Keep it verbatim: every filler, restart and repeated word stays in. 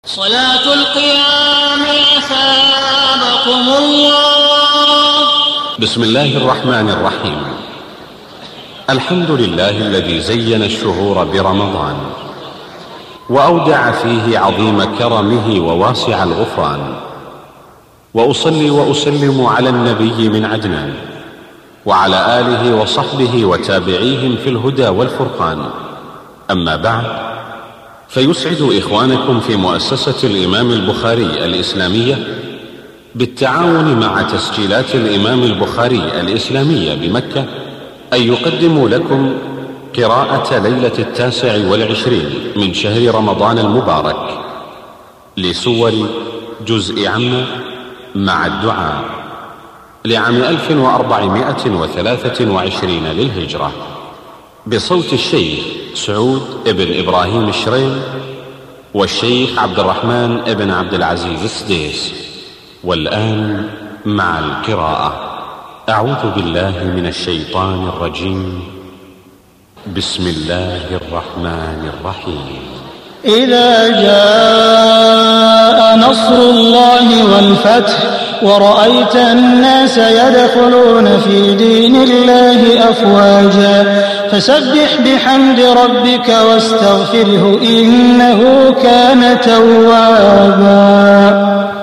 صلاة القيام أثابكم الله. بسم الله الرحمن الرحيم. الحمد لله الذي زين الشهور برمضان وأودع فيه عظيم كرمه وواسع الغفران، وأصلي وأسلم على النبي من عدنان وعلى آله وصحبه وتابعيهم في الهدى والفرقان. أما بعد، فيسعد إخوانكم في مؤسسة الإمام البخاري الإسلامية بالتعاون مع تسجيلات الإمام البخاري الإسلامية بمكة أن يقدموا لكم قراءة ليلة التاسع والعشرين من شهر رمضان المبارك لسور جزء عم مع الدعاء لعام ألف وأربعمائة وثلاثة وعشرين للهجرة، بصوت الشيخ سعود ابن إبراهيم الشريم والشيخ عبد الرحمن ابن عبد العزيز السديس. والآن مع القراءة. أعوذ بالله من الشيطان الرجيم. بسم الله الرحمن الرحيم. إذا جاء نصر الله والفتح ورأيت الناس يدخلون في دين الله أفواجا فسبح بحمد ربك واستغفره إنه كان توابا.